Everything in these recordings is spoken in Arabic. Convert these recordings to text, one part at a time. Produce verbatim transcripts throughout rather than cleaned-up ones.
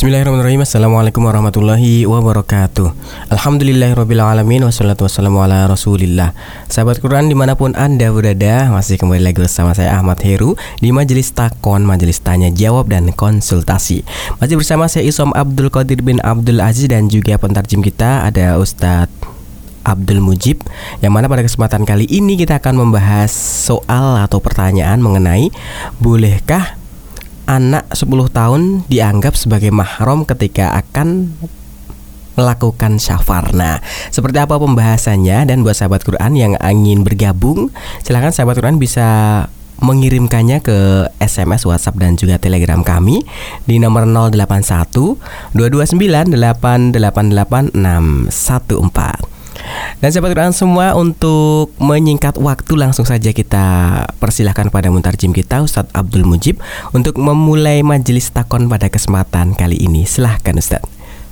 Bismillahirrahmanirrahim. Assalamualaikum warahmatullahi wabarakatuh. Alhamdulillahirrabbilalamin. Wassalatu wassalamu ala rasulillah. Sahabat Quran dimanapun Anda berada, masih kembali lagi bersama saya Ahmad Heru di Majelis Takon, Majelis Tanya Jawab dan Konsultasi. Masih bersama saya Isom Abdul Qadir bin Abdul Aziz dan juga pentarjim kita ada Ustadz Abdul Mujib, yang mana pada kesempatan kali ini kita akan membahas soal atau pertanyaan mengenai bolehkah anak sepuluh tahun dianggap sebagai mahram ketika akan melakukan syafar. Nah, seperti apa pembahasannya? Dan buat sahabat Quran yang ingin bergabung, silakan sahabat Quran bisa mengirimkannya ke S M S, WhatsApp dan juga Telegram kami di nomor nol delapan satu dua dua sembilan delapan delapan delapan enam satu empat. Dan sahabat Quran semua, untuk menyingkat waktu langsung saja kita persilahkan pada muntarjim kita Ustadz Abdul Mujib untuk memulai majelis takon pada kesempatan kali ini. Silahkan Ustadz.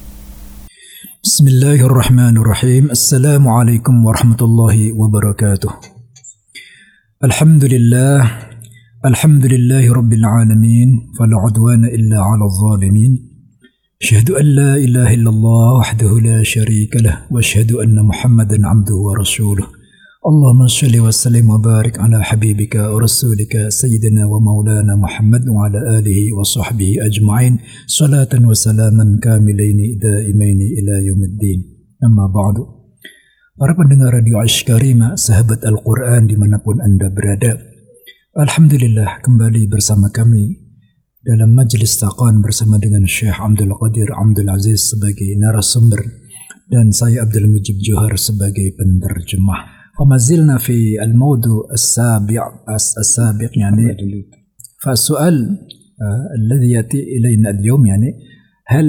Bismillahirrahmanirrahim. Assalamualaikum warahmatullahi wabarakatuh. Alhamdulillah Alhamdulillahi rabbil alamin. Fala udwana illa ala zalimin. أشهد أن لا إله إلا الله وحده لا شريك له وأشهد أن محمدا عبده ورسوله اللهم صل وسلم وبارك على حبيبك ورسولك سيدنا ومولانا محمد وعلى آله وصحبه أجمعين صلاة وسلاما كاملين دائمين إلى يوم الدين. أما بعد, para pendengar Radio Aish Karimah, sahabat Al-Quran dimanapun Anda berada, Alhamdulillah kembali bersama kami dalam Majelis Takon bersama dengan Syekh Abdul Qadir Abdul Aziz sebagai narasumber dan saya Abdul Mujib Johar sebagai penerjemah. فمازلنا في الموضوع السابع السابق يعني فالسؤال الذي يأتي إلينا اليوم يعني هل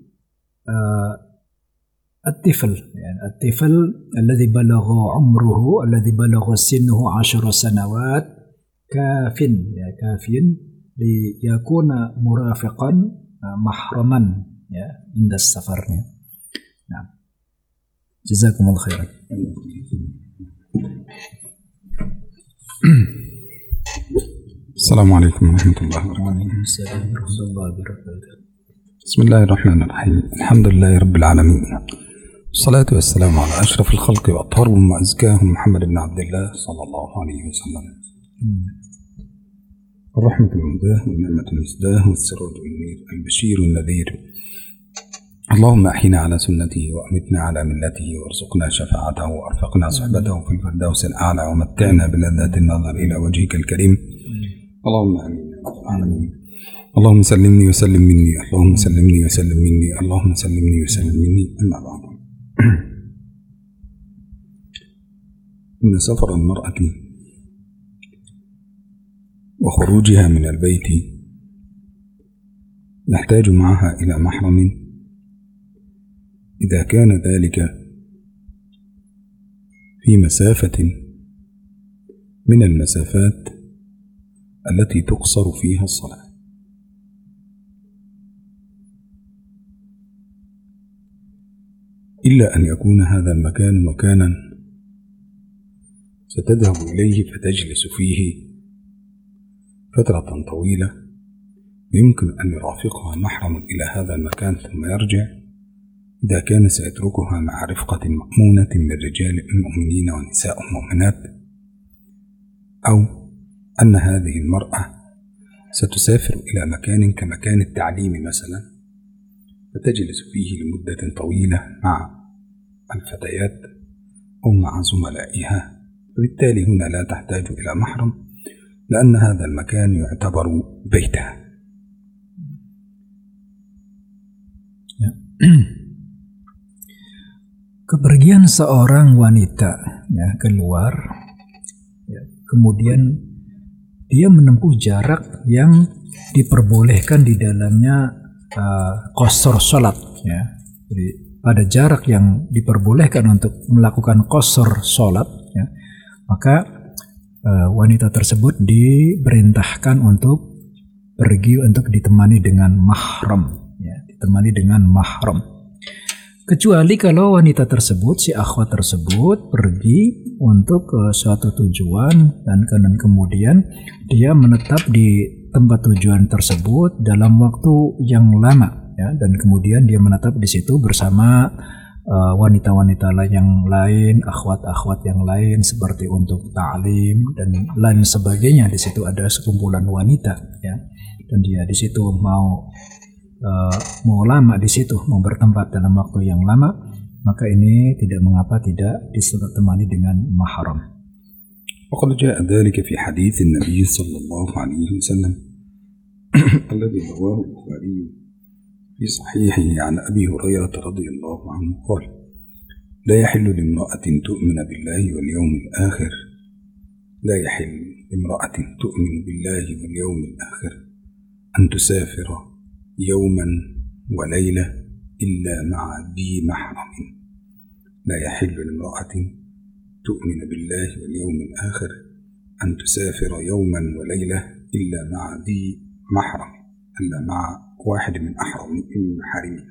الطفل يعني الطفل الذي بلغ عمره الذي بلغ سنه عشر سنوات كاف كاف ليكون مرافقا محرما عند السفر. نعم. جزاكم الله خيرا. السلام عليكم ورحمة الله وبركاته. السلام ورحمة الله وبركاته. بسم الله الرحمن الرحيم. الحمد لله رب العالمين، والصلاة والسلام على أشرف الخلق وأطهرهم وأزكاهم محمد بن عبد الله صلى الله عليه وسلم. الرحمة المهداة والنعمة المسداة والسراج المنير البشير النذير. اللهم أحينا على سنته وأمتنا على ملته وارزقنا شفاعته وأرفقنا صحبته في الفردوس الأعلى ومتعنا بلذات النظر إلى وجهك الكريم. اللهم آمين يا رب العالمين. اللهم سلمني وسلم مني اللهم سلمني وسلم مني اللهم سلمني وسلم مني. أما بعد، إن سفر المرأة وخروجها من البيت يحتاج معها إلى محرم إذا كان ذلك في مسافة من المسافات التي تقصر فيها الصلاة، إلا أن يكون هذا المكان مكانا ستذهب إليه فتجلس فيه فترة طويلة، يمكن أن يرافقها محرم إلى هذا المكان ثم يرجع، إذا كان سيتركها مع رفقة مأمونة من رجال المؤمنين ونساء المؤمنات، أو أن هذه المرأة ستسافر إلى مكان كمكان التعليم مثلا فتجلس فيه لمدة طويلة مع الفتيات أو مع زملائها، وبالتالي هنا لا تحتاج إلى محرم لأن هذا المكان يعتبر بيتها. Kepergian seorang wanita ya keluar, ya, kemudian dia menempuh jarak yang diperbolehkan di dalamnya uh, qasar salat, ya. Jadi pada jarak yang diperbolehkan untuk melakukan qasar salat, ya, maka Uh, wanita tersebut diperintahkan untuk pergi untuk ditemani dengan mahram, ya, ditemani dengan mahram. Kecuali kalau wanita tersebut, si akhwat tersebut pergi untuk uh, suatu tujuan dan kemudian dia menetap di tempat tujuan tersebut dalam waktu yang lama, ya, dan kemudian dia menetap di situ bersama uh, wanita-wanita yang lain, akhwat-akhwat yang lain seperti untuk ta'lim dan lain sebagainya. Di situ ada sekumpulan wanita, ya, dan dia di situ mau uh, mau lama di situ, mau bertempat dalam waktu yang lama, maka ini tidak mengapa tidak ditemani dengan mahram. وقد جاء ذلك في حديث النبي صلى الله عليه وسلم الذي رواه البخاري في صحيحه عن أبي هريرة رضي الله عنه قال: لا يحل لامرأة تؤمن بالله واليوم الآخر لا يحل لامرأة تؤمن بالله واليوم الآخر أن تسافر يوما وليلة إلا مع ذي محرم. لا يحل لامرأة تؤمن بالله واليوم الآخر أن تسافر يوما وليلة إلا مع ذي محرم، إلا مع واحد من أحرم من محارمها.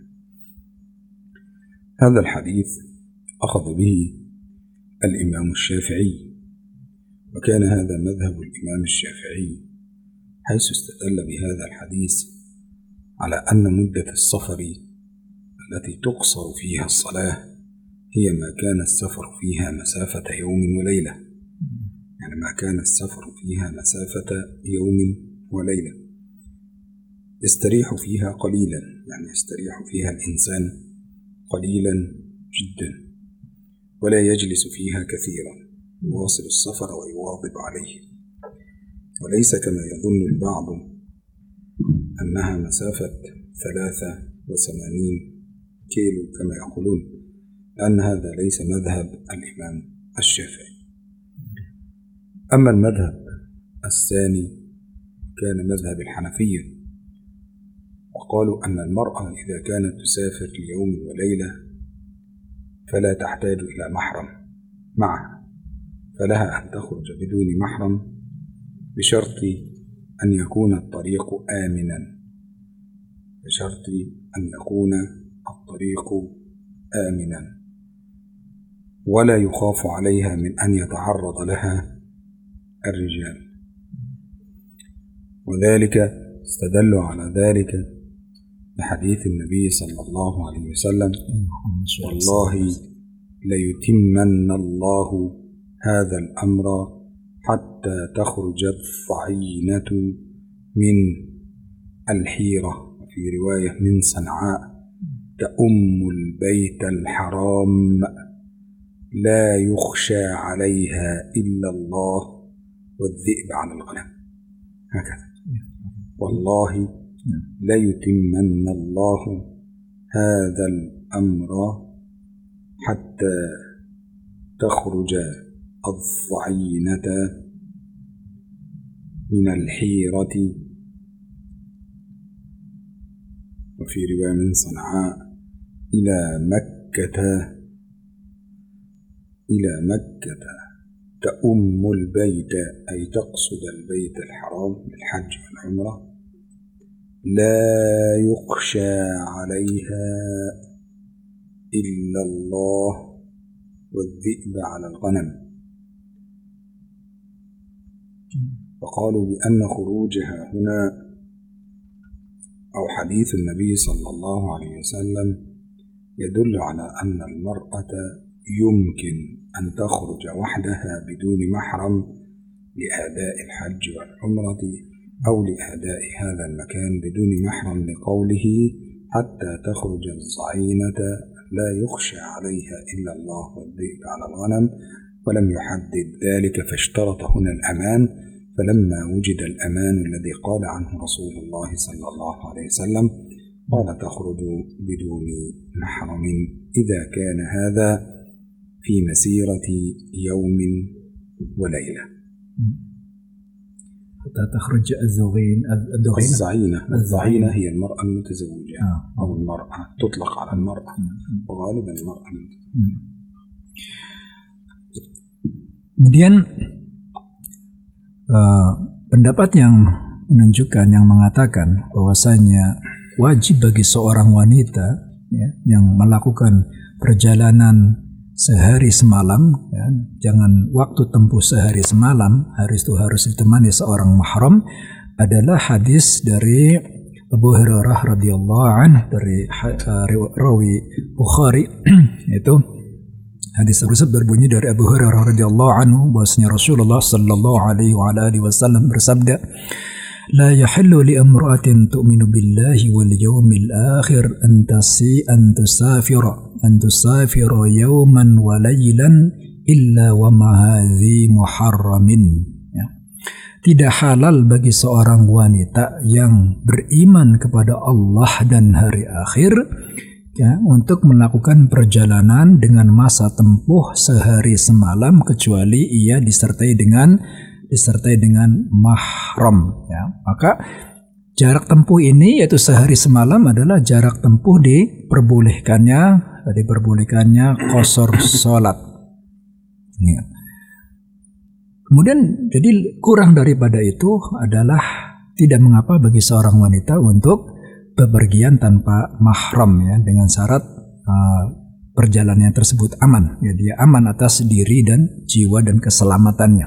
هذا الحديث أخذ به الإمام الشافعي، وكان هذا مذهب الإمام الشافعي، حيث استدل بهذا الحديث على أن مدة السفر التي تقصر فيها الصلاة هي ما كان السفر فيها مسافة يوم وليلة، يعني ما كان السفر فيها مسافة يوم وليلة يستريح فيها قليلا، يعني يستريح فيها الإنسان قليلا جدا ولا يجلس فيها كثيرا، يواصل السفر ويواظب عليه، وليس كما يظن البعض أنها مسافة ثلاثة وثمانين كيلو كما يقولون، لأن هذا ليس مذهب الإمام الشافعي. أما المذهب الثاني كان مذهب الحنفية، وقالوا أن المرأة إذا كانت تسافر ليوم وليلة فلا تحتاج إلى محرم معها، فلها أن تخرج بدون محرم بشرط أن يكون الطريق آمنا، بشرط أن يكون الطريق آمنا ولا يخاف عليها من أن يتعرض لها الرجال. وذلك استدلوا على ذلك بحديث النبي صلى الله عليه وسلم: والله ليتمن الله هذا الأمر حتى تخرج الضعينة من الحيرة، في رواية من صنعاء، تأم البيت الحرام لا يخشى عليها إلا الله والذئب على الغنم. هكذا: والله ليتمن الله هذا الأمر حتى تخرج الضعينة من الحيرة، وفي رواية من صنعاء، إلى مكة إلى مكة تأم البيت، أي تقصد البيت الحرام للحج والعمرة، لا يخشى عليها إلا الله والذئب على الغنم. وقالوا بأن خروجها هنا أو حديث النبي صلى الله عليه وسلم يدل على أن المرأة يمكن أن تخرج وحدها بدون محرم لأداء الحج والعمرة أو لأداء هذا المكان بدون محرم، لقوله: حتى تخرج الضعينة لا يخشى عليها إلا الله والذئب على الغنم. ولم يحدد ذلك، فاشترط هنا الأمان، فلما وجد الأمان الذي قال عنه رسول الله صلى الله عليه وسلم قال: تخرج بدون محرم إذا كان هذا في مسيرة يوم وليلة. حتى تخرج الزغين الزعينة. الزعينة هي المرأة المتزوجة أو المرأة تطلق على المرأة، وغالبا المرأة المتزوجة. Kemudian uh, pendapat yang menunjukkan, yang mengatakan bahwasanya wajib bagi seorang wanita, ya, yang melakukan perjalanan sehari semalam, ya, jangan waktu tempuh sehari semalam, hari itu harus ditemani seorang mahram, adalah hadis dari Abu Hurairah radhiyallahu anhu dari uh, rawi Bukhari itu hadis tersebut berbunyi dari Abu Hurairah radhiyallahu anhu bahwasanya Rasulullah sallallahu alaihi wa alihi wasallam bersabda, "La yahillu li imra'atin tu'minu billahi wal yawmil akhir an tasi an tusafira an tusafira yawman wa laylan illa wa ma hadhi muharramin." Ya. Tidak halal bagi seorang wanita yang beriman kepada Allah dan hari akhir ya, untuk melakukan perjalanan dengan masa tempuh sehari semalam kecuali ia disertai dengan disertai dengan mahram ya. Maka jarak tempuh ini yaitu sehari semalam adalah jarak tempuh diperbolehkannya diperbolehkannya qasar salat ya. Kemudian jadi kurang daripada itu adalah tidak mengapa bagi seorang wanita untuk bepergian tanpa mahram ya, dengan syarat uh, perjalanannya tersebut aman ya, dia aman atas diri dan jiwa dan keselamatannya.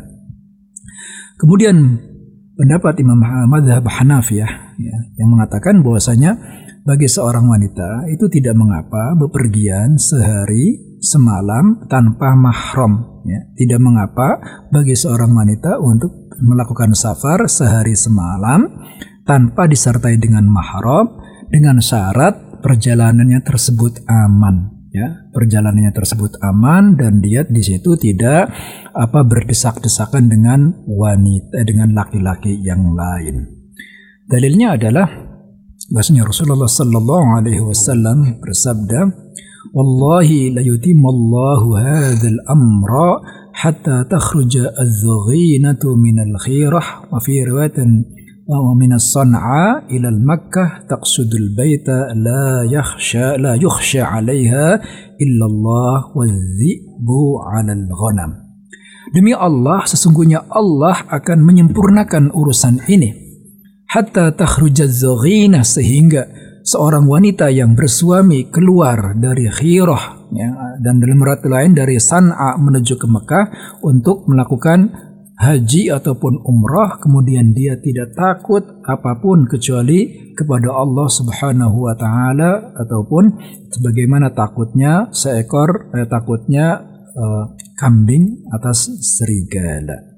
Kemudian pendapat Imam Madzhab Hanafiyah ya, yang mengatakan bahwasanya bagi seorang wanita itu tidak mengapa bepergian sehari semalam tanpa mahram ya. Tidak mengapa bagi seorang wanita untuk melakukan safar sehari semalam tanpa disertai dengan mahram dengan syarat perjalanannya tersebut aman ya, perjalanannya tersebut aman dan dia di situ tidak apa berdesak-desakan dengan wanita dengan laki-laki yang lain. Dalilnya adalah bahwasanya Rasulullah sallallahu alaihi wasallam bersabda, "Wallahi la yutimmu Allahu hadzal amra hatta takhruja adh-dhinatu min al-khirah wa fi riwayatin wa min as-san'a ila al-makkah taqsudul baita la yakhsha la yukhsha 'alayha illa Allah wadh-dhi'bu 'ala al-ghanam." Demi Allah, sesungguhnya Allah akan menyempurnakan urusan ini hatta takhruja adh-dhinah, sehingga seorang wanita yang bersuami keluar dari Khirah ya, dan dalam riwayat lain dari San'a menuju ke Mekah untuk melakukan haji ataupun umrah, kemudian dia tidak takut apapun kecuali kepada Allah Subhanahu wa taala ataupun sebagaimana takutnya seekor eh, takutnya eh, kambing atas serigala.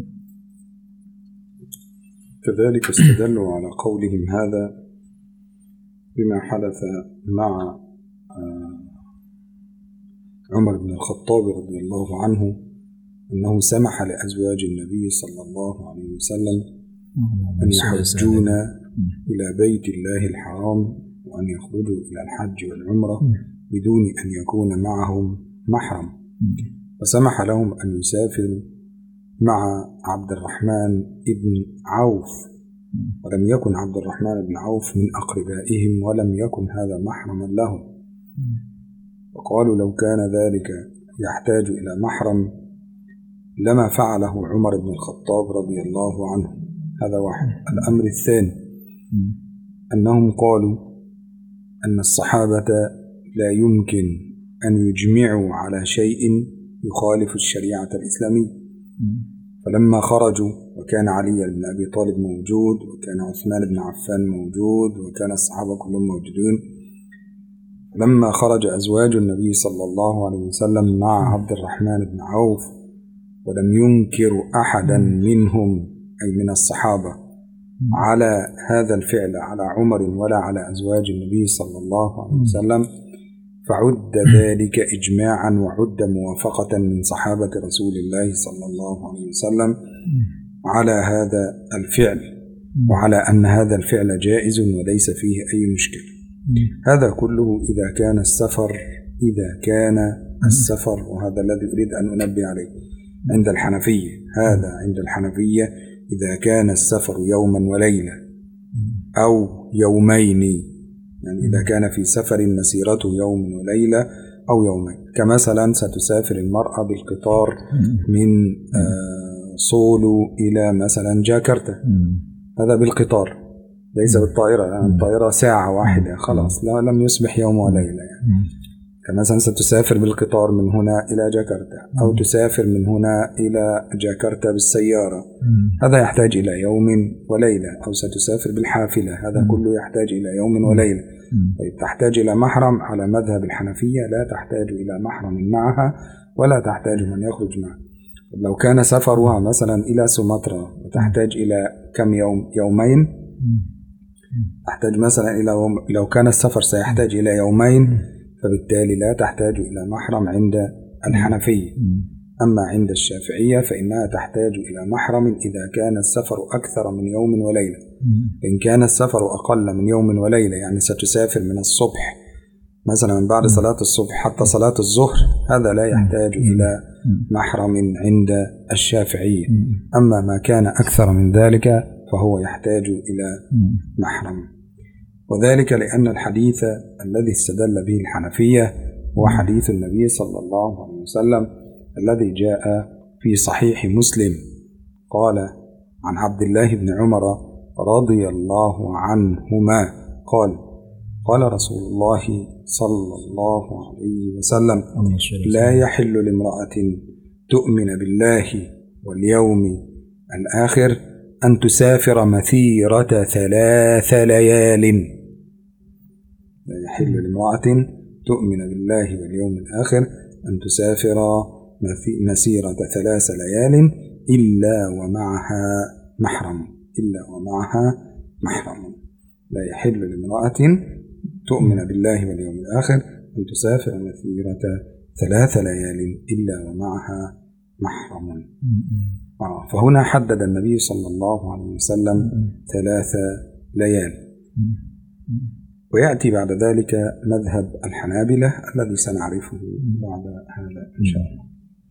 كذلك استدلوا على قولهم هذا بما حدث مع عمر بن الخطاب رضي الله عنه أنه سمح لأزواج النبي صلى الله عليه وسلم أن يحجون إلى بيت الله الحرام وأن يخرجوا إلى الحج والعمرة بدون أن يكون معهم محرم، وسمح لهم أن يسافروا مع عبد الرحمن بن عوف، ولم يكن عبد الرحمن بن عوف من أقربائهم ولم يكن هذا محرما لهم. وقالوا لو كان ذلك يحتاج إلى محرم لما فعله عمر بن الخطاب رضي الله عنه. هذا واحد. الأمر الثاني أنهم قالوا أن الصحابة لا يمكن أن يجمعوا على شيء يخالف الشريعة الإسلامية، فلما خرجوا وكان علي بن أبي طالب موجود وكان عثمان بن عفان موجود وكان الصحابة كلهم موجودون، لما خرج أزواج النبي صلى الله عليه وسلم مع عبد الرحمن بن عوف ولم ينكروا أحدا منهم أي من الصحابة على هذا الفعل على عمر ولا على أزواج النبي صلى الله عليه وسلم، فعد ذلك إجماعا وعد موافقة من صحابة رسول الله صلى الله عليه وسلم على هذا الفعل وعلى أن هذا الفعل جائز وليس فيه أي مشكلة. هذا كله إذا كان السفر إذا كان السفر وهذا الذي أريد أن أنبه عليه عند الحنفية، هذا عند الحنفية إذا كان السفر يوما وليلة أو يومين، يعني إذا كان في سفر مسيرته يوم وليلة أو يومين، كمثلا ستسافر المرأة بالقطار من سولو إلى مثلا جاكرتا، هذا بالقطار ليس بالطائرة، يعني الطائرة ساعة واحدة خلاص لا لم يصبح يوم وليلة يعني. كمثلا ستسافر بالقطار من هنا إلى جاكرتا أو تسافر من هنا إلى جاكرتا بالسيارة، هذا يحتاج إلى يوم وليلة. أو ستسافر بالحافلة، هذا كله يحتاج إلى يوم وليلة. طيب تحتاج إلى محرم على مذهب الحنفية، لا تحتاج إلى محرم معها ولا تحتاج من يخرج معها. لو كان سفرها مثلا إلى سومطرة وتحتاج إلى كم يوم؟ يومين. تحتاج مثلا إلى لو كان السفر سيحتاج إلى يومين، فبالتالي لا تحتاج إلى محرم عند الحنفية. أما عند الشافعية فإنها تحتاج إلى محرم إذا كان السفر أكثر من يوم وليلة. إن كان السفر أقل من يوم وليلة، يعني ستسافر من الصبح مثلا من بعد صلاة الصبح حتى صلاة الظهر، هذا لا يحتاج إلى محرم عند الشافعية. أما ما كان أكثر من ذلك فهو يحتاج إلى محرم، وذلك لأن الحديث الذي استدل به الحنفية هو حديث النبي صلى الله عليه وسلم الذي جاء في صحيح مسلم، قال عن عبد الله بن عمر رضي الله عنهما قال قال رسول الله صلى الله عليه وسلم: لا يحل لامرأة تؤمن بالله واليوم الآخر أن تسافر مسيرة ثلاث ليال. لا يحل لامرأة تؤمن بالله واليوم الآخر أن تسافر مسيرة ثلاث ليال إلا ومعها محرم إلا ومعها محرم لا يحل لامرأة تؤمن بالله واليوم الآخر أن تسافر مسيرة ثلاث ليال إلا ومعها محرم. آه فهنا حدد النبي صلى الله عليه وسلم ثلاث ليال. ويأتي بعد ذلك مذهب الحنابلة الذي سنعرفه بعد هذا إن شاء الله.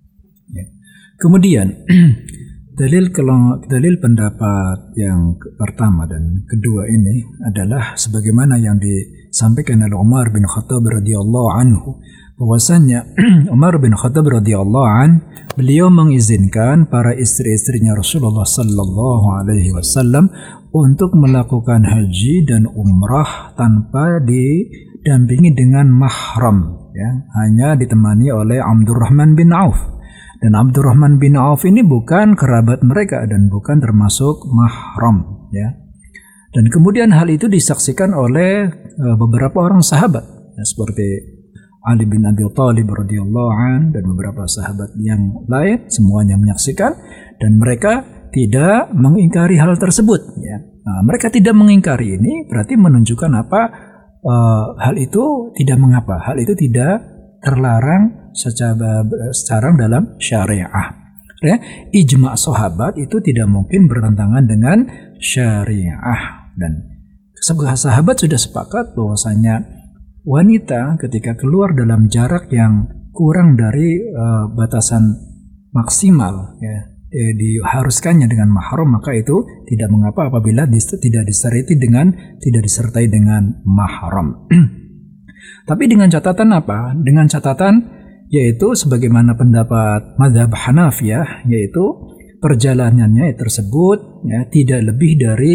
Kemudian dalil dalil pendapat yang pertama dan kedua ini adalah sebagaimana yang disampaikan oleh Umar bin Khattab radhiyallahu anhu, bahwasanya Umar bin Khattab radhiyallahu an beliau mengizinkan para istri-istrinya Rasulullah sallallahu alaihi wasallam untuk melakukan haji dan umrah tanpa didampingi dengan mahram, ya, hanya ditemani oleh Abdurrahman bin Auf. Dan Abdurrahman bin Auf ini bukan kerabat mereka dan bukan termasuk mahram, ya. Dan kemudian hal itu disaksikan oleh uh, beberapa orang sahabat, ya, seperti Ali bin Abi Thalib radhiyallahu an dan beberapa sahabat yang lain, semuanya menyaksikan dan mereka tidak mengingkari hal tersebut, ya. Nah, mereka tidak mengingkari ini berarti menunjukkan apa? Uh, hal itu tidak mengapa, hal itu tidak terlarang secara secara dalam syariah. Ya, ijma' sahabat itu tidak mungkin bertentangan dengan syariah, dan sahabat sudah sepakat bahwasanya wanita ketika keluar dalam jarak yang kurang dari uh, batasan maksimal, ya, eh, diharuskannya dengan mahram, maka itu tidak mengapa apabila dis- tidak disertai dengan tidak disertai dengan mahram. Tapi dengan catatan apa? Dengan catatan yaitu sebagaimana pendapat mazhab Hanafiyah, yaitu perjalanannya tersebut, ya, tidak lebih dari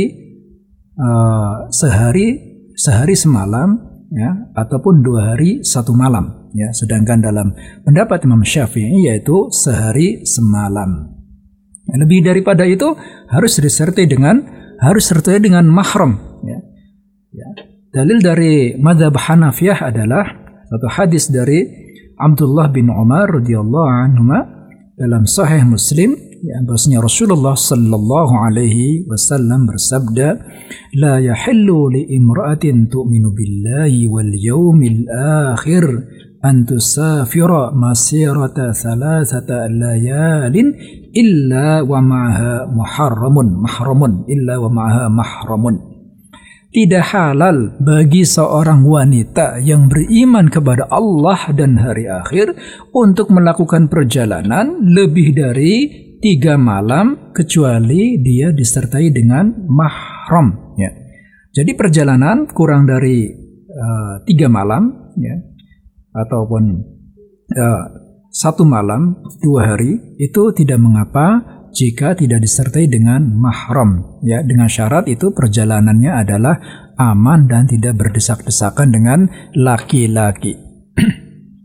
uh, sehari sehari semalam, ya, ataupun dua hari satu malam, ya. Sedangkan dalam pendapat Imam Syafi'i yaitu sehari semalam. Lebih daripada itu harus disertai dengan harus disertai dengan mahram, ya. Ya. Dalil dari mazhab Hanafiyah adalah satu hadis dari Abdullah bin Umar radhiyallahu anhuma dalam Sahih Muslim, ya, bahwasanya Rasulullah sallallahu alaihi wasallam bersabda, la yahillu li imra'atin tu'minu billahi wal yawmil akhir an tusafira masirata thalathata layalin illa wa ma'aha muharramun mahramun illa wa ma'aha mahramun. Tidak halal bagi seorang wanita yang beriman kepada Allah dan hari akhir untuk melakukan perjalanan lebih dari tiga malam kecuali dia disertai dengan mahram, ya. Jadi perjalanan kurang dari uh, tiga malam, ya, ataupun uh, satu malam dua hari itu tidak mengapa jika tidak disertai dengan mahram, ya, dengan syarat itu perjalanannya adalah aman dan tidak berdesak-desakan dengan laki-laki.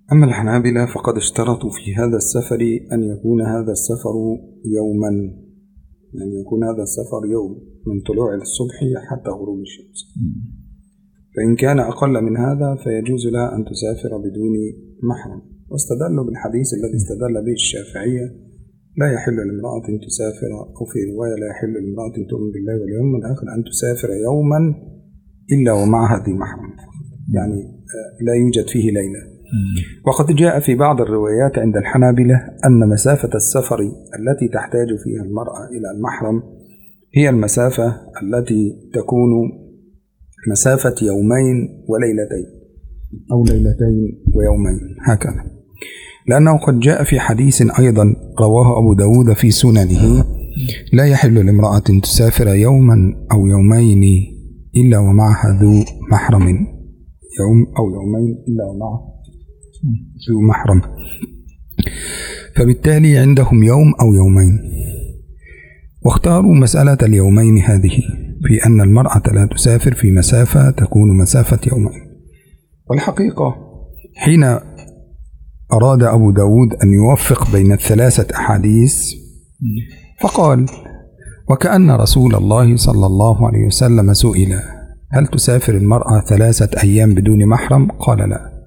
أما الحنابلة فقد اشترطوا في هذا السفر أن يكون هذا السفر يوما، يعني يكون هذا السفر يوم من طلوع الصبح حتى غروب الشمس. فإن كان أقل من هذا فيجوز لها أن تسافر بدون محرم، واستدلوا بالحديث الذي استدل به الشافعية: لا يحل لامرأة تسافر، أو في رواية: لا يحل لامرأة تؤمن بالله واليوم الآخر أن تسافر يوما إلا ومعها ذي محرم، يعني لا يوجد فيه ليلة. وقد جاء في بعض الروايات عند الحنابلة أن مسافة السفر التي تحتاج فيها المرأة إلى المحرم هي المسافة التي تكون مسافة يومين وليلتين أو ليلتين ويومين هكذا، لأنه قد جاء في حديث أيضا رواه أبو داود في سننه: لا يحل لامرأة تسافر يوما أو يومين إلا ومعها ذو محرم، يوم أو يومين إلا ومعها ذو محرم. فبالتالي عندهم يوم أو يومين، واختاروا مسألة اليومين هذه في أن المرأة لا تسافر في مسافة تكون مسافة يومين. والحقيقة حين أراد أبو داود أن يوفق بين الثلاثة أحاديث فقال: وكأن رسول الله صلى الله عليه وسلم سئل: هل تسافر المرأة ثلاثة أيام بدون محرم؟ قال: لا.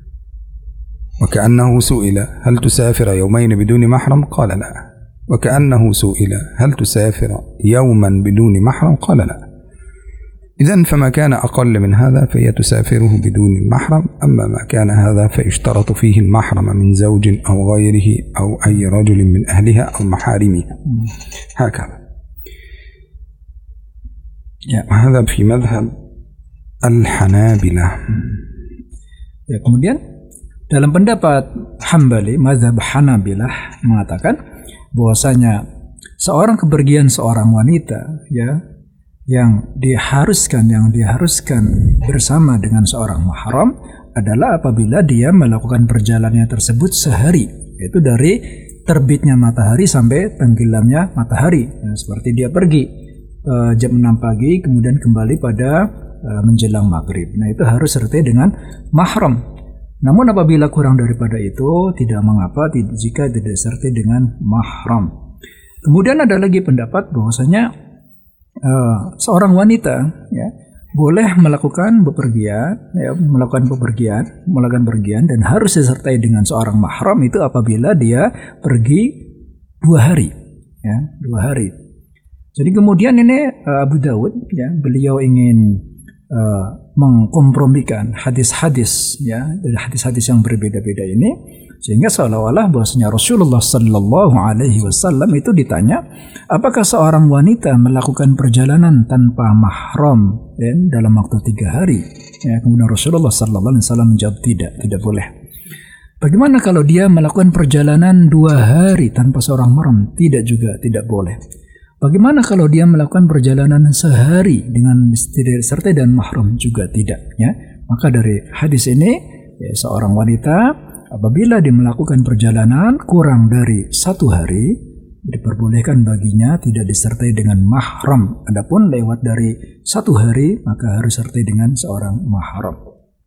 وكأنه سئل: هل تسافر يومين بدون محرم؟ قال: لا. وكأنه سئل: هل تسافر يوما بدون محرم؟ قال: لا. إذن فما كان أقل من هذا فهي تسافره بدون المحرم، أما ما كان هذا فيشترط فيه المحرم من زوج أو غيره أو أي رجل من أهلها أو محارمها هكذا. وهذا في مذهب الحنابلة. Ya, kemudian dalam pendapat Hambali, mazhab Hanabilah mengatakan bahwasanya seorang kepergian seorang wanita ya yang diharuskan yang diharuskan bersama dengan seorang mahram adalah apabila dia melakukan perjalanan tersebut sehari, yaitu dari terbitnya matahari sampai tenggelamnya matahari. Nah, seperti dia pergi uh, jam enam pagi kemudian kembali pada uh, menjelang maghrib. Nah, itu harus sertai dengan mahram. Namun apabila kurang daripada itu tidak mengapa jika tidak disertai dengan mahram. Kemudian ada lagi pendapat bahwasanya uh, seorang wanita ya boleh melakukan bepergian, ya, melakukan bepergian, melakukan bepergian dan harus disertai dengan seorang mahram itu apabila dia pergi dua hari, ya dua hari. Jadi kemudian ini uh, Abu Dawud ya beliau ingin Uh, mengkompromikan hadis-hadis ya dari hadis-hadis yang berbeda-beda ini sehingga seolah-olah bahwasanya Rasulullah Sallallahu Alaihi Wasallam itu ditanya apakah seorang wanita melakukan perjalanan tanpa mahram ya, dalam waktu tiga hari ya, kemudian Rasulullah Sallallahu Alaihi Wasallam menjawab tidak, tidak boleh. Bagaimana kalau dia melakukan perjalanan dua hari tanpa seorang mahram? Tidak juga, tidak boleh. Bagaimana kalau dia melakukan perjalanan sehari dengan tidak disertai dan mahram? Juga tidak ya. Maka dari hadis ini ya, seorang wanita apabila dia melakukan perjalanan kurang dari satu hari diperbolehkan baginya tidak disertai dengan mahram. Adapun lewat dari satu hari maka harus disertai dengan seorang mahram.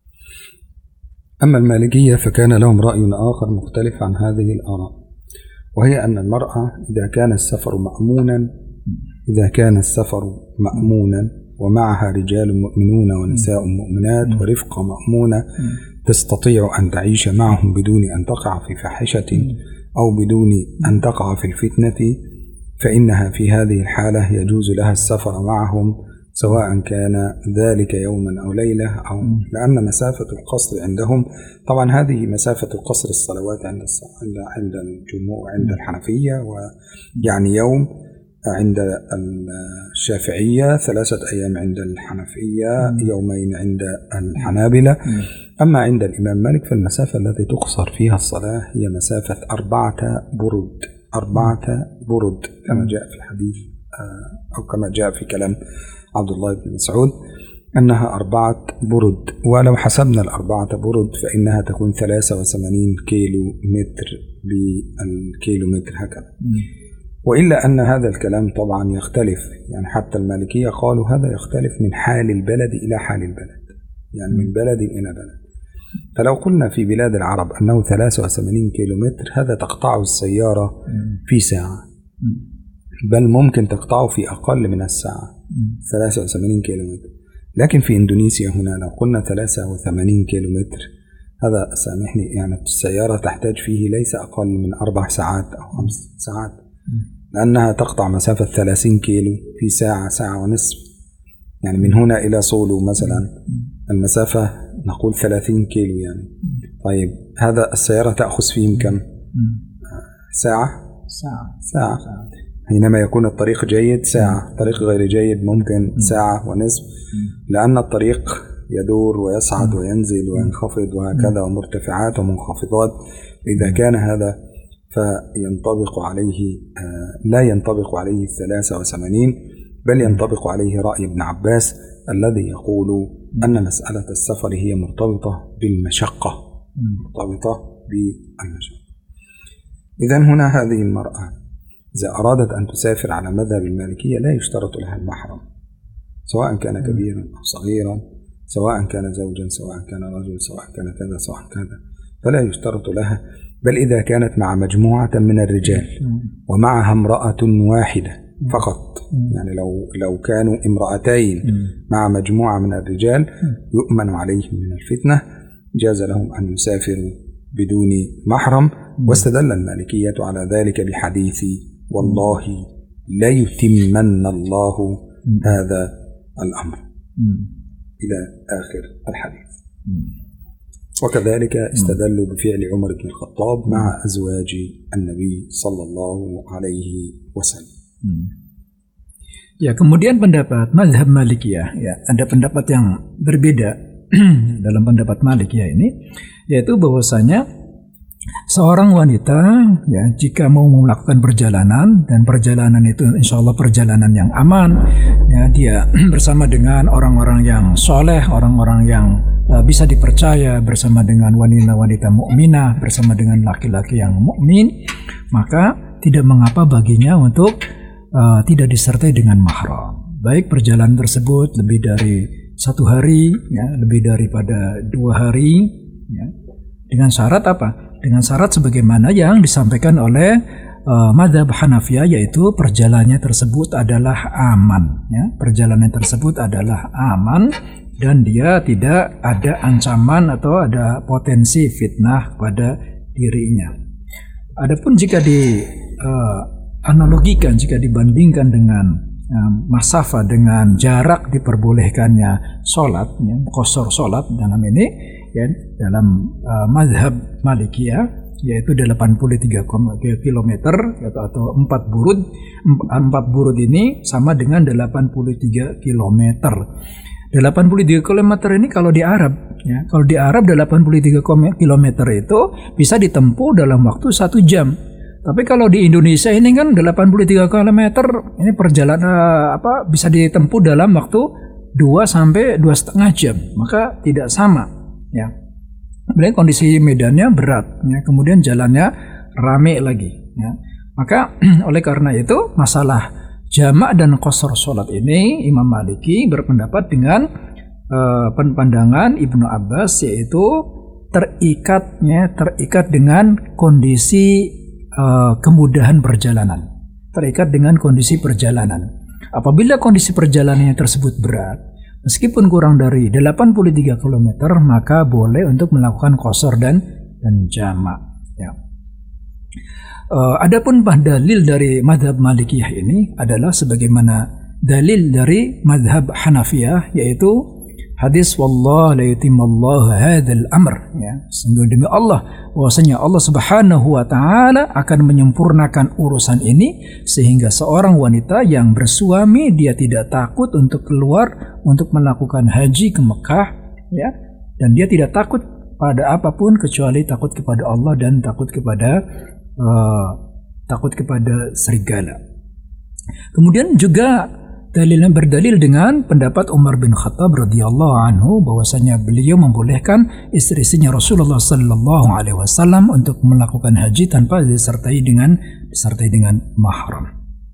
أما المالكية فكان لهم رأي آخر مختلف عن هذه الآراء، وهي أن المرأة إذا كان السفر مأمونا إذا كان السفر مأمونا ومعها رجال مؤمنون ونساء مؤمنات ورفقة مأمونة تستطيع أن تعيش معهم بدون أن تقع في فاحشة أو بدون أن تقع في الفتنة، فإنها في هذه الحالة يجوز لها السفر معهم سواء كان ذلك يوما أو ليلة أو لأن مسافة القصر عندهم طبعا هذه مسافة القصر الصلوات عند عند الجمهور عند الحنفية، ويعني يوم عند الشافعية، ثلاثة أيام عند الحنفية، يومين عند الحنابلة. أما عند الإمام مالك فالمسافة التي تقصر فيها الصلاة هي مسافة أربعة برد أربعة برد كما جاء في الحديث أو كما جاء في كلام عبد الله بن مسعود أنها أربعة برد، ولو حسبنا الأربعة برد فإنها تكون ثلاثة وثمانين كيلو متر بالكيلو متر هكذا. وإلا أن هذا الكلام طبعا يختلف، يعني حتى المالكية قالوا هذا يختلف من حال البلد إلى حال البلد، يعني من بلد إلى بلد. فلو قلنا في بلاد العرب أنه ثلاثة وثمانين كيلومتر هذا تقطعه السيارة في ساعة، بل ممكن تقطعه في أقل من الساعة ثلاثة وثمانين كيلومتر. لكن في إندونيسيا هنا لو قلنا ثلاثة وثمانين كيلومتر هذا سامحني يعني السيارة تحتاج فيه ليس أقل من أربع ساعات أو خمس ساعات، لأنها تقطع مسافة ثلاثين كيلو في ساعة ساعة ونصف. يعني من هنا إلى صولو مثلا المسافة نقول ثلاثين كيلو يعني. طيب هذا السيارة تأخذ فيه كم؟ ساعة؟ ساعة ساعة حينما يكون الطريق جيد ساعة، طريق غير جيد ممكن ساعة ونصف، لأن الطريق يدور ويصعد وينزل وينخفض وهكذا ومرتفعات ومنخفضات. إذا كان هذا فينطبق عليه لا ينطبق عليه الثلاثة وثمانين، بل ينطبق عليه رأي ابن عباس الذي يقول أن مسألة السفر هي مرتبطة بالمشقة، مرتبطة بالمشقة. إذن هنا هذه المرأة إذا أرادت أن تسافر على مذهب المالكية لا يشترط لها المحرم، سواء كان كبيرا أو صغيرا، سواء كان زوجا سواء كان رجل سواء كان كذا سواء كذا، فلا يشترط لها. بل إذا كانت مع مجموعة من الرجال ومعها امرأة واحدة فقط، يعني لو لو كانوا امرأتين مع مجموعة من الرجال يؤمن عليهم من الفتنة جاز لهم أن يسافروا بدون محرم. واستدل المالكية على ذلك بحديث والله لا يتمن الله هذا الأمر إلى آخر الحديث. وكذلك استدلوا بفعل عمر بن الخطاب مع أزواج النبي صلى الله عليه wasallam. Ya, kemudian pendapat mazhab Malikiyah, ya, ada pendapat yang berbeda dalam pendapat Malikiyah ini, yaitu bahwasanya seorang wanita ya jika mau melakukan perjalanan dan perjalanan itu insya Allah perjalanan yang aman, ya dia bersama dengan orang-orang yang soleh, orang-orang yang uh, bisa dipercaya, bersama dengan wanita-wanita mukminah, bersama dengan laki-laki yang mukmin, maka tidak mengapa baginya untuk uh, tidak disertai dengan mahram. Baik perjalanan tersebut lebih dari satu hari, ya, lebih daripada dua hari, ya, dengan syarat apa? Dengan syarat sebagaimana yang disampaikan oleh uh, mazhab Hanafiyah, yaitu perjalanannya tersebut adalah aman, ya, perjalanan tersebut adalah aman dan dia tidak ada ancaman atau ada potensi fitnah pada dirinya. Adapun jika di uh, analogikan, jika dibandingkan dengan uh, masafah, dengan jarak diperbolehkannya sholat, ya, qasar sholat dalam ini, ya, dalam uh, mazhab Malikiyah, yaitu delapan puluh tiga kilometer atau empat burud. empat burud ini sama dengan delapan puluh tiga kilometer. delapan puluh tiga kilometer ini kalau di Arab, ya, kalau di Arab delapan puluh tiga kilometer itu bisa ditempuh dalam waktu satu jam. Tapi kalau di Indonesia ini kan delapan puluh tiga kilometer ini perjalanan apa bisa ditempuh dalam waktu dua sampai dua setengah jam, maka tidak sama, ya. Kemudian kondisi medannya berat, ya, kemudian jalannya rame lagi, ya. Maka oleh karena itu masalah jamak dan qasar sholat ini Imam Maliki berpendapat dengan uh, pandangan Ibnu Abbas, yaitu terikatnya terikat dengan kondisi uh, kemudahan perjalanan, terikat dengan kondisi perjalanan. Apabila kondisi perjalanannya tersebut berat, meskipun kurang dari delapan puluh tiga kilometer, maka boleh untuk melakukan qasar dan dan jamak, ya. Uh, adapun dalil dari mazhab Malikiyah ini adalah sebagaimana dalil dari mazhab Hanafiyah, yaitu hadis wallah la yutimmallahu hadzal amr, ya, sungguh demi Allah bahwasanya Allah Subhanahu wa taala akan menyempurnakan urusan ini sehingga seorang wanita yang bersuami dia tidak takut untuk keluar untuk melakukan haji ke Mekah, ya, dan dia tidak takut pada apapun kecuali takut kepada Allah dan takut kepada uh, takut kepada serigala. Kemudian juga dalilnya berdalil dengan pendapat Umar bin Khattab radhiyallahu anhu bahwasanya beliau membolehkan istri-istrinya Rasulullah sallallahu alaihi wasallam untuk melakukan haji tanpa disertai dengan disertai dengan mahram.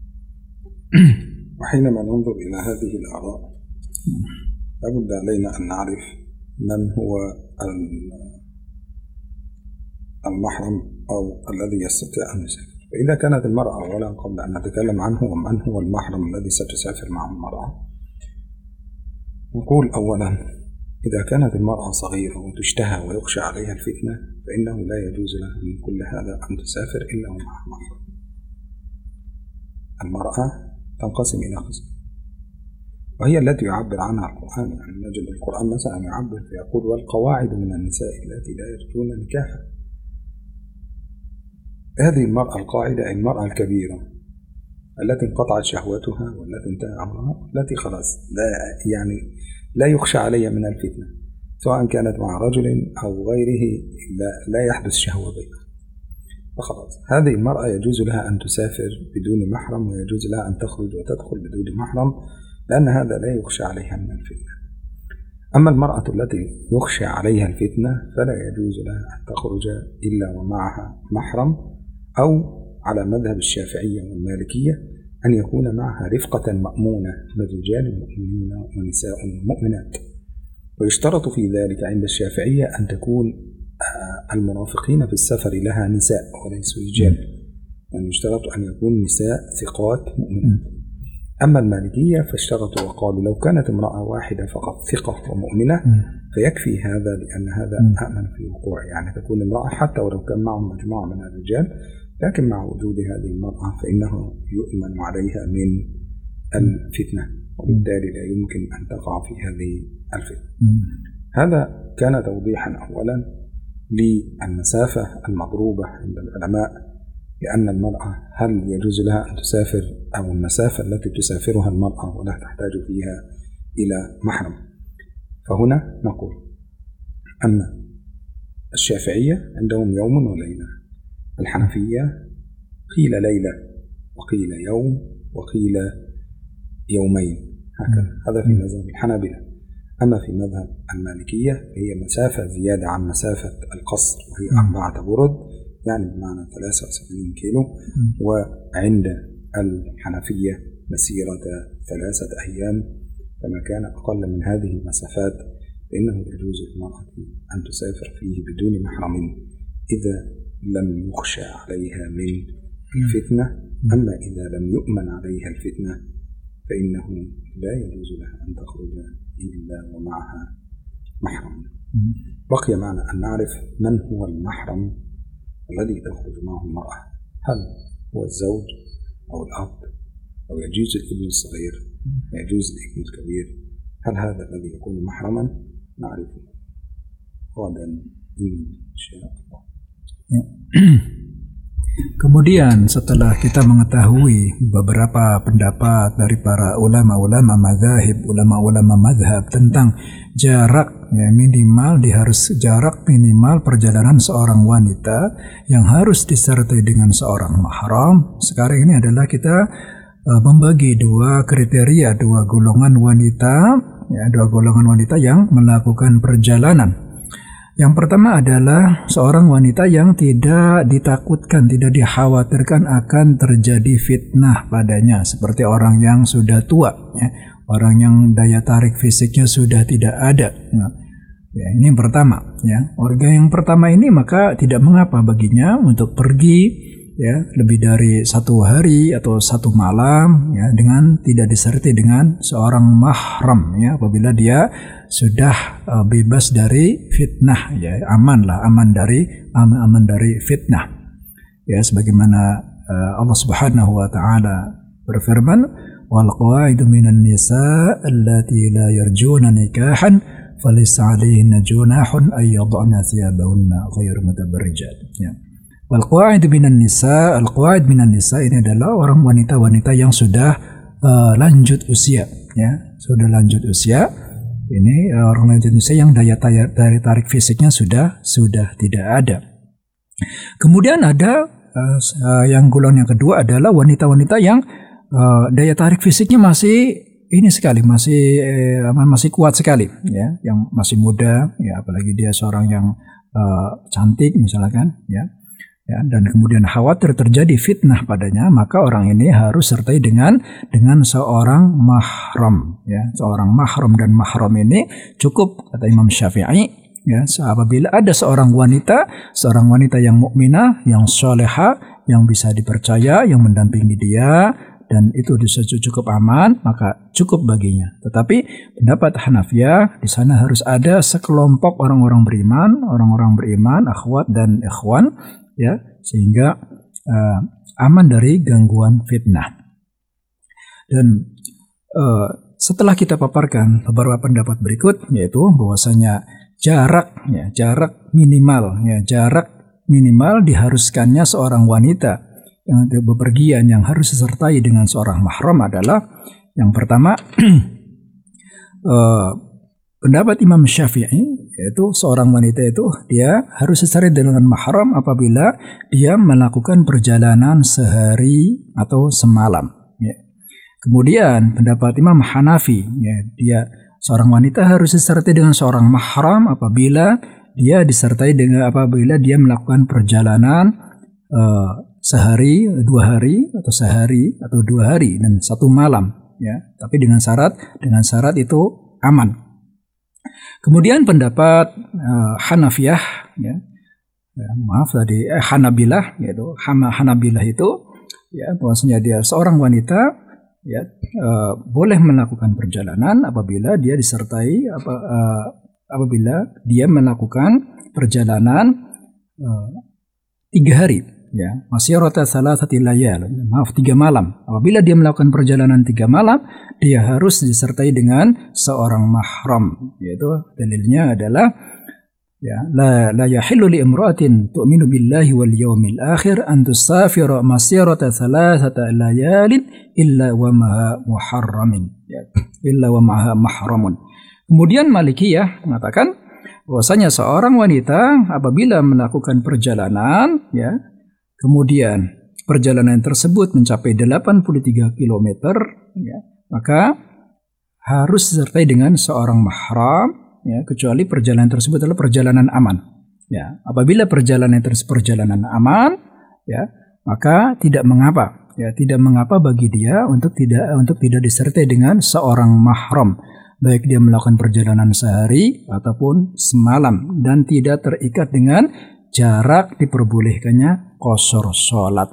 وحينما ننظر إلى هذه الآراء لابد علينا أن نعرف من هو المحرم أو الذي يستطيع أن يسافر. فإذا كانت المرأة أولا قبل أن نتكلم عنه ومن هو المحرم الذي ستسافر معه المرأة، نقول أولا إذا كانت المرأة صغيرة وتشتهى ويخشى عليها الفتنة فإنه لا يجوز لها من كل هذا أن تسافر إلا ومع محرم. المرأة تنقسم إلى قسم وهي التي يعبر عنها القرآن، يعني نجد القرآن مثلا يعبر فيقول والقواعد من النساء التي لا يرجون نكاحا. هذه المرأة القاعدة المرأة الكبيرة التي انقطعت شهوتها والتي انتهى أمرها والتي خلاص لا يعني لا يخشى عليها من الفتنة سواء كانت مع رجل أو غيره لا, لا يحدث شهوة بينها، فخلاص هذه المرأة يجوز لها أن تسافر بدون محرم ويجوز لها أن تخرج وتدخل بدون محرم لأن هذا لا يخشى عليها من الفتنة. أما المرأة التي يخشى عليها الفتنة فلا يجوز لها أن تخرج إلا ومعها محرم، أو على مذهب الشافعية والمالكية أن يكون معها رفقة مأمونة من رجال مؤمنين ونساء مؤمنات. ويشترط في ذلك عند الشافعية أن تكون المرافقين في السفر لها نساء وليسوا رجال، يعني يشترط أن يكون نساء ثقات مؤمنات. أما المالكية فاشترطوا وقالوا لو كانت امرأة واحدة فقط ثقة ومؤمنة فيكفي هذا، لأن هذا أأمن في الوقوع، يعني تكون امرأة حتى ولو كان معهم مجموعة من الرجال لكن مع وجود هذه المرأة فإنه يؤمن عليها من الفتنة وبالتالي لا يمكن أن تقع في هذه الفتنة. هذا كان توضيحا أولا للمسافة المضروبة عند العلماء، لأن المرأة هل يجوز لها أن تسافر أو المسافة التي تسافرها المرأة ولا تحتاج فيها إلى محرم. فهنا نقول أن الشافعية عندهم يوم وليلة، الحنفية قيل ليلة وقيل يوم وقيل يومين هكذا، هذا في مذهب الحنابلة. أما في مذهب المالكية هي مسافة زيادة عن مسافة القصر وهي أربعة برد، يعني بمعنى ثلاثة وسبعين كيلو، وعند الحنفية مسيرة ثلاثة أيام، فما كان أقل من هذه المسافات فإنه يجوز للمرأة أن تسافر فيه بدون محرم إذا لم يخشى عليها من الفتنة. أما إذا لم يؤمن عليها الفتنة فإنه لا يجوز لها أن تخرج إلا ومعها محرم. بقي معنا أن نعرف من هو المحرم الذي تخرج معه المرأة، هل هو الزوج أو الأب أو يجوز الابن الصغير يجوز الابن الكبير؟ هل هذا الذي يكون محرما؟ نعرفه غدا إن شاء الله. Kemudian setelah kita mengetahui beberapa pendapat dari para ulama-ulama mazhab, ulama-ulama mazhab tentang jarak ya, minimal di harus jarak minimal perjalanan seorang wanita yang harus disertai dengan seorang mahram. Sekarang ini adalah kita uh, membagi dua kriteria, dua golongan wanita, ya, dua golongan wanita yang melakukan perjalanan. Yang pertama adalah seorang wanita yang tidak ditakutkan, tidak dikhawatirkan akan terjadi fitnah padanya, seperti orang yang sudah tua, ya, orang yang daya tarik fisiknya sudah tidak ada. Nah, ya, ini yang pertama. Ya. Orang yang pertama ini maka tidak mengapa baginya untuk pergi ya lebih dari satu hari atau satu malam ya dengan tidak disertai dengan seorang mahram ya, apabila dia sudah uh, bebas dari fitnah ya, aman lah, aman dari aman, aman dari fitnah ya, sebagaimana uh, Allah Subhanahu wa taala berfirman wal qawaidu minan nisa allati la yarjuna nikahan falaysa alayhinna junahun ay yad'na thiyabahunna ghayra mutabarrijat ya. Wal qawaid minan nisa, al qawaid minan nisa ini adalah orang wanita-wanita yang sudah uh, lanjut usia ya, sudah lanjut usia. Ini uh, orang lanjut usia yang daya tarik, daya tarik fisiknya sudah sudah tidak ada. Kemudian ada uh, uh, yang golongan yang kedua adalah wanita-wanita yang uh, daya tarik fisiknya masih ini sekali, masih eh, masih kuat sekali ya, yang masih muda ya, apalagi dia seorang yang uh, cantik misalkan ya. Ya, dan kemudian khawatir terjadi fitnah padanya, maka orang ini harus sertai dengan dengan seorang mahram ya, seorang mahram. Dan mahram ini cukup kata Imam Syafi'i ya, apabila ada seorang wanita, seorang wanita yang mukminah, yang soleha, yang bisa dipercaya, yang mendampingi dia, dan itu bisa cukup aman, maka cukup baginya. Tetapi pendapat Hanafiyah, di sana harus ada sekelompok orang-orang beriman, orang-orang beriman, akhwat dan ikhwan, ya, sehingga uh, aman dari gangguan fitnah. Dan uh, setelah kita paparkan beberapa pendapat berikut, yaitu bahwasanya jarak, ya, jarak minimal, ya, jarak minimal diharuskannya seorang wanita yang bepergian yang harus disertai dengan seorang mahram adalah yang pertama uh, pendapat Imam Syafi'i, yaitu seorang wanita itu dia harus disertai dengan mahram apabila dia melakukan perjalanan sehari atau semalam. Ya. Kemudian pendapat Imam Hanafi, ya, dia seorang wanita harus disertai dengan seorang mahram apabila dia disertai dengan apabila dia melakukan perjalanan uh, sehari, dua hari, atau sehari atau dua hari dan satu malam, ya. Tapi dengan syarat dengan syarat itu aman. Kemudian pendapat uh, Hanafiyah, ya, ya, maaf tadi eh, Hanabilah, yaitu Hanabilah itu, ya, bahwasanya dia seorang wanita, ya, uh, boleh melakukan perjalanan apabila dia disertai apa, uh, apabila dia melakukan perjalanan uh, tiga hari, ya, masyarata salasati layal, maaf tiga malam. Apabila dia melakukan perjalanan tiga malam, dia harus disertai dengan seorang mahram, yaitu dalilnya adalah, ya, la la yahillu li imra'atin tu'minu billahi wal yawmil akhir an tusafira masirata thalathata layalin illa wa ma'a muharramin, ya, illa wa ma'a mahramun. Kemudian Malikiyah mengatakan bahwasanya seorang wanita apabila melakukan perjalanan, ya, kemudian perjalanan tersebut mencapai delapan puluh tiga kilometer, ya, maka harus disertai dengan seorang mahram, ya, kecuali perjalanan tersebut adalah perjalanan aman. Ya, apabila perjalanan tersebut perjalanan aman, ya, maka tidak mengapa, ya, tidak mengapa bagi dia untuk tidak untuk tidak disertai dengan seorang mahram, baik dia melakukan perjalanan sehari ataupun semalam dan tidak terikat dengan jarak diperbolehkannya qashar salat.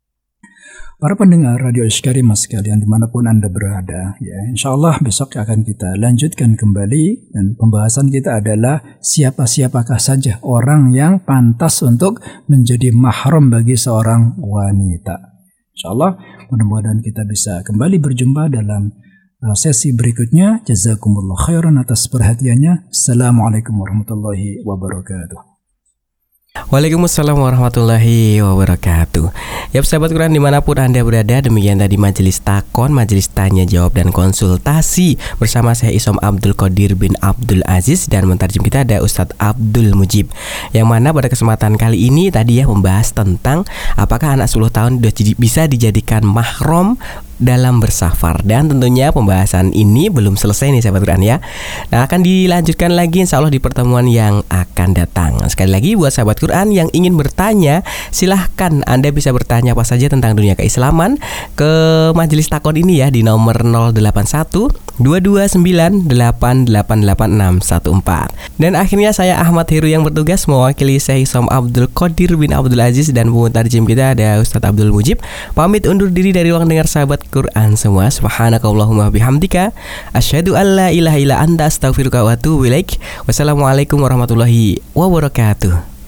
Para pendengar Radio Iskarimah sekalian dimanapun Anda berada, ya, insya Allah besok akan kita lanjutkan kembali dan pembahasan kita adalah siapa-siapakah saja orang yang pantas untuk menjadi mahram bagi seorang wanita. Insya Allah mudah-mudahan kita bisa kembali berjumpa dalam uh, sesi berikutnya. Jazakumullah khairan atas perhatiannya. Assalamualaikum warahmatullahi wabarakatuh. Waalaikumsalam warahmatullahi wabarakatuh. Ya, sahabat Quran dimanapun Anda berada, demikian tadi majelis takon, majelis tanya jawab dan konsultasi bersama saya Isom Abdul Qadir bin Abdul Aziz, dan mentarjem kita ada Ustadz Abdul Mujib, yang mana pada kesempatan kali ini tadi ya membahas tentang apakah anak sepuluh tahun sudah bisa dijadikan mahram dalam bersafar. Dan tentunya pembahasan ini belum selesai nih sahabat Quran ya. Nah, akan dilanjutkan lagi insya Allah di pertemuan yang akan datang. Sekali lagi buat sahabat Quran yang ingin bertanya, silahkan Anda bisa bertanya apa saja tentang dunia keislaman ke majelis takon ini ya di nomor nol delapan satu dua dua sembilan delapan delapan delapan enam satu empat. Dan akhirnya saya Ahmad Heru yang bertugas mewakili Syekh Isom Abdul Qadir bin Abdul Aziz, dan pemutarjem kita ada Ustadz Abdul Mujib, pamit undur diri dari ruang dengar sahabat Quran semua. Subhanakallahumma bihamdika asyhadu an la ilaha illa anta astaghfiruka wa atubu ilaik. Wassalamualaikum warahmatullahi wabarakatuh.